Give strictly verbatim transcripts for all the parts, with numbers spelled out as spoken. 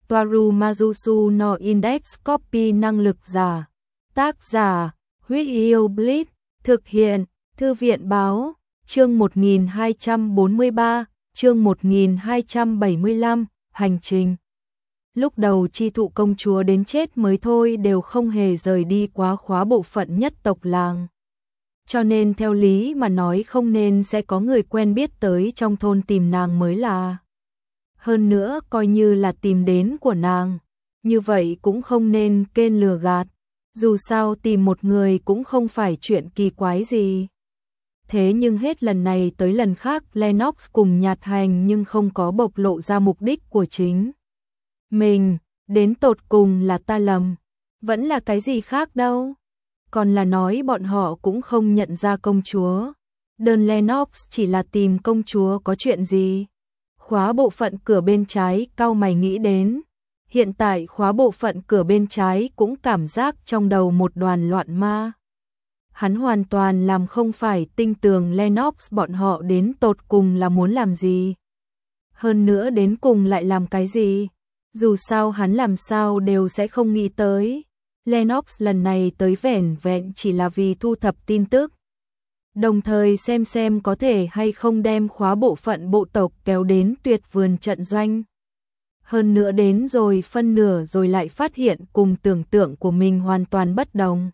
Toaru Majusu no Index Copy năng lực giả. Tác giả, Huyết Yêu Blitz, thực hiện, Thư viện báo, chương một nghìn hai trăm bốn mươi ba, chương một nghìn hai trăm bảy mươi lăm, hành trình. Lúc đầu chi thụ công chúa đến chết mới thôi đều không hề rời đi quá khóa bộ phận nhất tộc làng. Cho nên theo lý mà nói không nên sẽ có người quen biết tới trong thôn tìm nàng mới là. Hơn nữa coi như là tìm đến của nàng, như vậy cũng không nên kên lừa gạt, dù sao tìm một người cũng không phải chuyện kỳ quái gì. Thế nhưng hết lần này tới lần khác Lennox cùng Nhạt Hành nhưng không có bộc lộ ra mục đích của chính mình, đến tột cùng là ta lầm, vẫn là cái gì khác đâu. Còn là nói bọn họ cũng không nhận ra công chúa. Đơn Lennox chỉ là tìm công chúa có chuyện gì? Khóa bộ phận cửa bên trái cau mày nghĩ đến. Hiện tại khóa bộ phận cửa bên trái cũng cảm giác trong đầu một đoàn loạn ma. Hắn hoàn toàn làm không phải tinh tường Lennox bọn họ đến tột cùng là muốn làm gì. Hơn nữa đến cùng lại làm cái gì? Dù sao hắn làm sao đều sẽ không nghĩ tới. Lennox lần này tới vẻn vẹn chỉ là vì thu thập tin tức. Đồng thời xem xem có thể hay không đem khóa bộ phận bộ tộc kéo đến tuyệt vườn trận doanh. Hơn nữa đến rồi phân nửa rồi lại phát hiện cùng tưởng tượng của mình hoàn toàn bất đồng.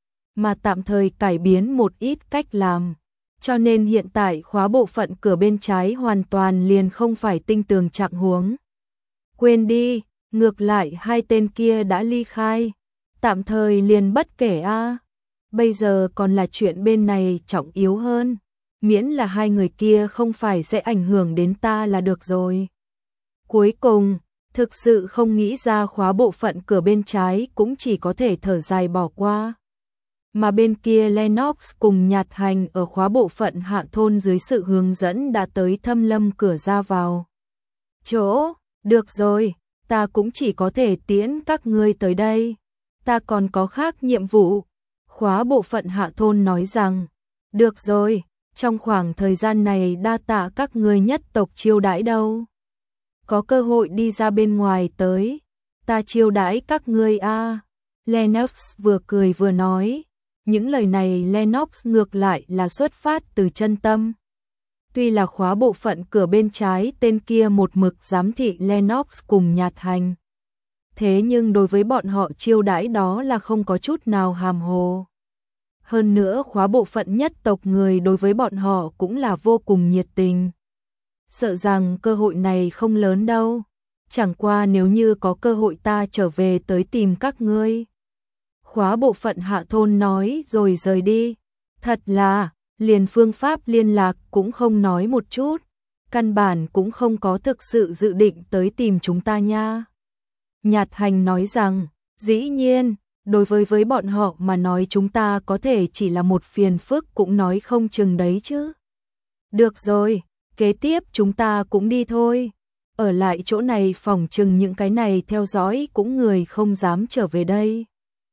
Mà tạm thời cải biến một ít cách làm. Cho nên hiện tại khóa bộ phận cửa bên trái hoàn toàn liền không phải tinh tường trạng huống. Quên đi, ngược lại hai tên kia đã ly khai. Tạm thời liền bất kể a. À. Bây giờ còn là chuyện bên này trọng yếu hơn. Miễn là hai người kia không phải sẽ ảnh hưởng đến ta là được rồi. Cuối cùng, thực sự không nghĩ ra khóa bộ phận cửa bên trái cũng chỉ có thể thở dài bỏ qua. Mà bên kia Lennox cùng Nhạt Hành ở khóa bộ phận hạ thôn dưới sự hướng dẫn đã tới thâm lâm cửa ra vào. Chỗ, được rồi, ta cũng chỉ có thể tiễn các ngươi tới đây. Ta còn có khác nhiệm vụ. Khóa bộ phận hạ thôn nói rằng, được rồi, trong khoảng thời gian này đa tạ các ngươi nhất tộc chiêu đãi đâu. Có cơ hội đi ra bên ngoài tới, ta chiêu đãi các ngươi a. À. Lennox vừa cười vừa nói, những lời này Lennox ngược lại là xuất phát từ chân tâm. Tuy là khóa bộ phận cửa bên trái tên kia một mực giám thị Lennox cùng Nhạt Hành. Thế nhưng đối với bọn họ chiêu đãi đó là không có chút nào hàm hồ. Hơn nữa khóa bộ phận nhất tộc người đối với bọn họ cũng là vô cùng nhiệt tình. Sợ rằng cơ hội này không lớn đâu. Chẳng qua nếu như có cơ hội ta trở về tới tìm các ngươi. Khóa bộ phận hạ thôn nói rồi rời đi. Thật là, liền phương pháp liên lạc cũng không nói một chút. Căn bản cũng không có thực sự dự định tới tìm chúng ta nha. Nhạt Hành nói rằng, dĩ nhiên, đối với với bọn họ mà nói chúng ta có thể chỉ là một phiền phức cũng nói không chừng đấy chứ. Được rồi, kế tiếp chúng ta cũng đi thôi. Ở lại chỗ này phòng chừng những cái này theo dõi cũng người không dám trở về đây.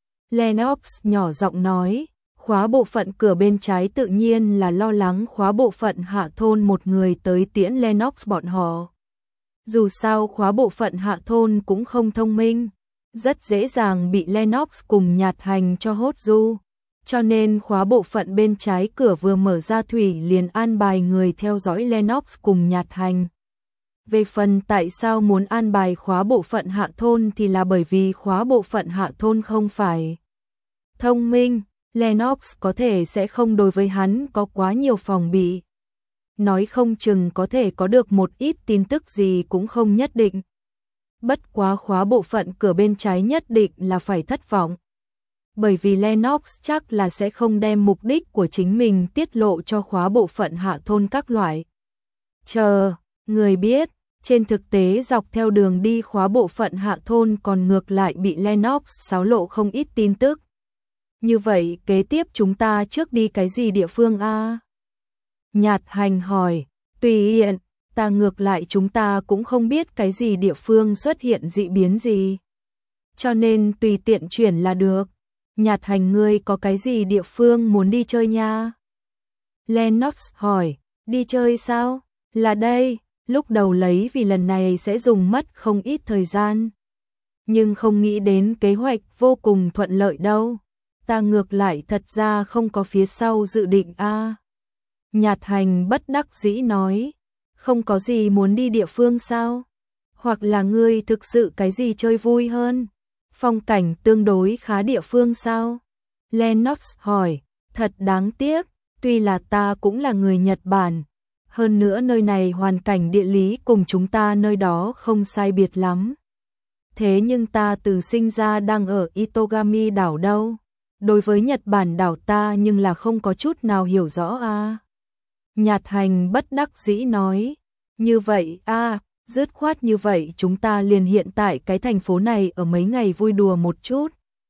Lennox nhỏ giọng nói, khóa bộ phận cửa bên trái tự nhiên là lo lắng khóa bộ phận hạ thôn một người tới tiễn Lennox bọn họ. Dù sao khóa bộ phận hạ thôn cũng không thông minh, rất dễ dàng bị Lennox cùng Nhạt Hành cho hốt du. Cho nên khóa bộ phận bên trái cửa vừa mở ra thủy liền an bài người theo dõi Lennox cùng Nhạt Hành. Về phần tại sao muốn an bài khóa bộ phận hạ thôn thì là bởi vì khóa bộ phận hạ thôn không phải thông minh, Lennox có thể sẽ không đối với hắn có quá nhiều phòng bị. Nói không chừng có thể có được một ít tin tức gì cũng không nhất định. Bất quá khóa bộ phận cửa bên trái nhất định là phải thất vọng. Bởi vì Lennox chắc là sẽ không đem mục đích của chính mình tiết lộ cho khóa bộ phận hạ thôn các loại. Chờ, người biết, trên thực tế dọc theo đường đi khóa bộ phận hạ thôn còn ngược lại bị Lennox xáo lộ không ít tin tức. Như vậy kế tiếp chúng ta trước đi cái gì địa phương a? Nhạt Hành hỏi, tùy hiện, ta ngược lại chúng ta cũng không biết cái gì địa phương xuất hiện dị biến gì. Cho nên tùy tiện chuyển là được. Nhạt Hành ngươi có cái gì địa phương muốn đi chơi nha? Lennox hỏi, đi chơi sao? Là đây, lúc đầu lấy vì lần này sẽ dùng mất không ít thời gian. nhưng không nghĩ đến kế hoạch vô cùng thuận lợi đâu. Ta ngược lại thật ra không có phía sau dự định a. À. Nhạt Hành bất đắc dĩ nói, không có gì muốn đi địa phương sao? Hoặc là ngươi thực sự cái gì chơi vui hơn? Phong cảnh tương đối khá địa phương sao? Lennox hỏi, thật đáng tiếc, tuy là ta cũng là người Nhật Bản, hơn nữa nơi này hoàn cảnh địa lý cùng chúng ta nơi đó không sai biệt lắm. Thế nhưng ta từ sinh ra đang ở Itogami đảo đâu. Đối với Nhật Bản đảo ta nhưng là không có chút nào hiểu rõ a. À. Nhạt Hành bất đắc dĩ nói, như vậy a, à, dứt khoát như vậy chúng ta liền hiện tại cái thành phố này ở mấy ngày vui đùa một chút.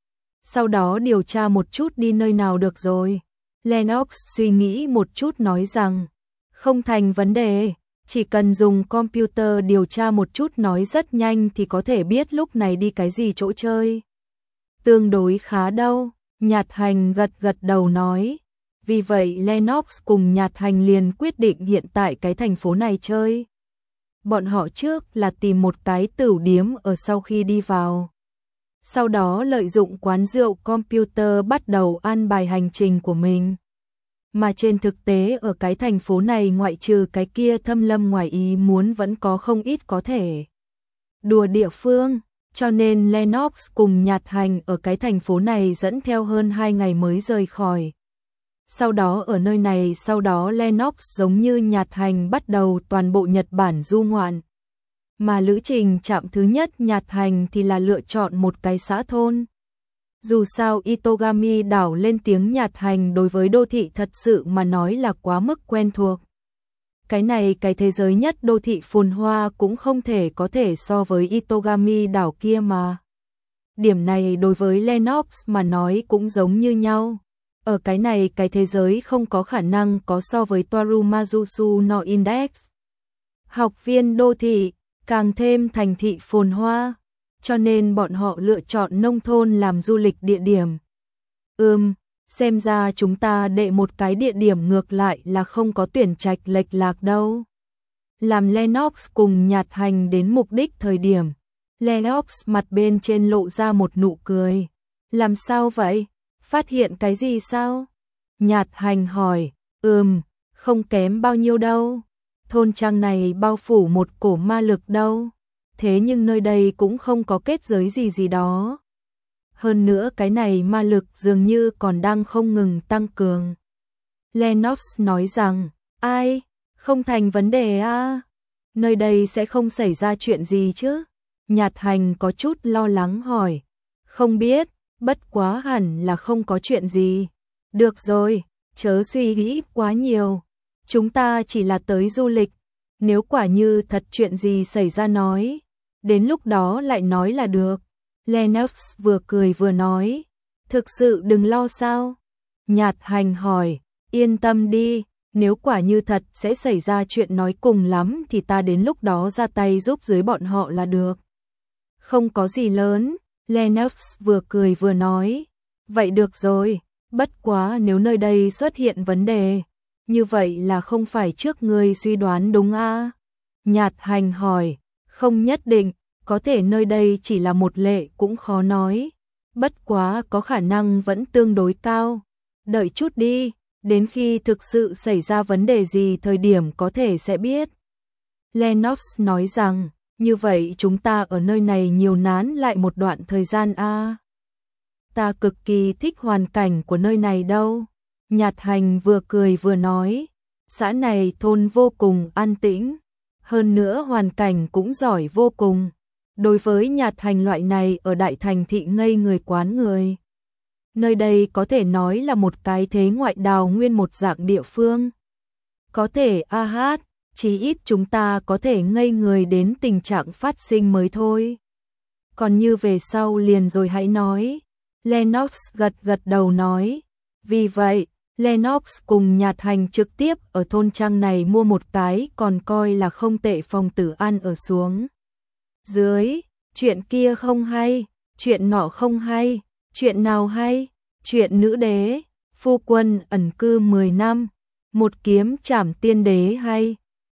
Sau đó điều tra một chút đi nơi nào được rồi. Lennox suy nghĩ một chút nói rằng, không thành vấn đề, chỉ cần dùng computer điều tra một chút nói rất nhanh thì có thể biết lúc này đi cái gì chỗ chơi. Tương đối khá đâu, Nhạt Hành gật gật đầu nói. Vì vậy Lennox cùng Nhạt Hành liền quyết định hiện tại cái thành phố này chơi. Bọn họ trước là tìm một cái tửu điếm ở sau khi đi vào. Sau đó lợi dụng quán rượu computer bắt đầu an bài hành trình của mình. Mà trên thực tế ở cái thành phố này ngoại trừ cái kia thâm lâm ngoài ý muốn vẫn có không ít có thể đùa địa phương, cho nên Lennox cùng Nhạt Hành ở cái thành phố này dẫn theo hơn hai ngày mới rời khỏi. Sau đó ở nơi này sau đó Lennox giống như Nhạt Hành bắt đầu toàn bộ Nhật Bản du ngoạn. Mà lữ trình chạm thứ nhất Nhạt Hành thì là lựa chọn một cái xã thôn. Dù sao Itogami đảo lên tiếng Nhạt Hành đối với đô thị thật sự mà nói là quá mức quen thuộc. Cái này cái thế giới nhất đô thị phồn hoa cũng không thể có thể so với Itogami đảo kia mà. Điểm này đối với Lennox mà nói cũng giống như nhau. Ở cái này cái thế giới không có khả năng có so với Torumazusu no Index. Học viên đô thị, càng thêm thành thị phồn hoa, cho nên bọn họ lựa chọn nông thôn làm du lịch địa điểm. Ừm, xem ra chúng ta đệ một cái địa điểm ngược lại là không có tuyển trạch lệch lạc đâu. Làm Lennox cùng Nhạt Hành đến mục đích thời điểm, Lennox mặt bên trên lộ ra một nụ cười. Làm sao vậy? Phát hiện cái gì sao? Nhạt Hành hỏi, ừm, không kém bao nhiêu đâu. Thôn trang này bao phủ một cổ ma lực đâu. Thế nhưng nơi đây cũng không có kết giới gì gì đó. Hơn nữa cái này ma lực dường như còn đang không ngừng tăng cường. Lennox nói rằng, ai, không thành vấn đề à? Nơi đây sẽ không xảy ra chuyện gì chứ? Nhạt Hành có chút lo lắng hỏi, không biết, bất quá hẳn là không có chuyện gì. Được rồi, chớ suy nghĩ quá nhiều. Chúng ta chỉ là tới du lịch. Nếu quả như thật chuyện gì xảy ra nói, đến lúc đó lại nói là được. Lennox vừa cười vừa nói, thực sự đừng lo sao? Nhạt Hành hỏi, yên tâm đi, nếu quả như thật sẽ xảy ra chuyện nói cùng lắm thì ta đến lúc đó ra tay giúp dưới bọn họ là được. Không có gì lớn, Lennox vừa cười vừa nói, vậy được rồi, bất quá nếu nơi đây xuất hiện vấn đề, như vậy là không phải trước ngươi suy đoán đúng à? Nhạt Hành hỏi, không nhất định, có thể nơi đây chỉ là một lệ cũng khó nói, bất quá có khả năng vẫn tương đối cao. Đợi chút đi, đến khi thực sự xảy ra vấn đề gì thời điểm có thể sẽ biết. Lennox nói rằng, như vậy chúng ta ở nơi này nhiều nán lại một đoạn thời gian a. À? Ta cực kỳ thích hoàn cảnh của nơi này đâu. Nhạt Hành vừa cười vừa nói, xã này thôn vô cùng an tĩnh, hơn nữa hoàn cảnh cũng giỏi vô cùng. Đối với Nhạt Hành loại này ở đại thành thị ngây người quán người. Nơi đây có thể nói là một cái thế ngoại đào nguyên một dạng địa phương. Có thể a hát, chí ít chúng ta có thể ngây người đến tình trạng phát sinh mới thôi. Còn như về sau liền rồi hãy nói. Lennox gật gật đầu nói. Vì vậy, Lennox cùng Nhạt Hành trực tiếp ở thôn trang này mua một cái còn coi là không tệ phòng tử ăn ở xuống. Dưới, chuyện kia không hay, chuyện nọ không hay, chuyện nào hay, chuyện nữ đế, phu quân ẩn cư mười năm, một kiếm trảm tiên đế hay.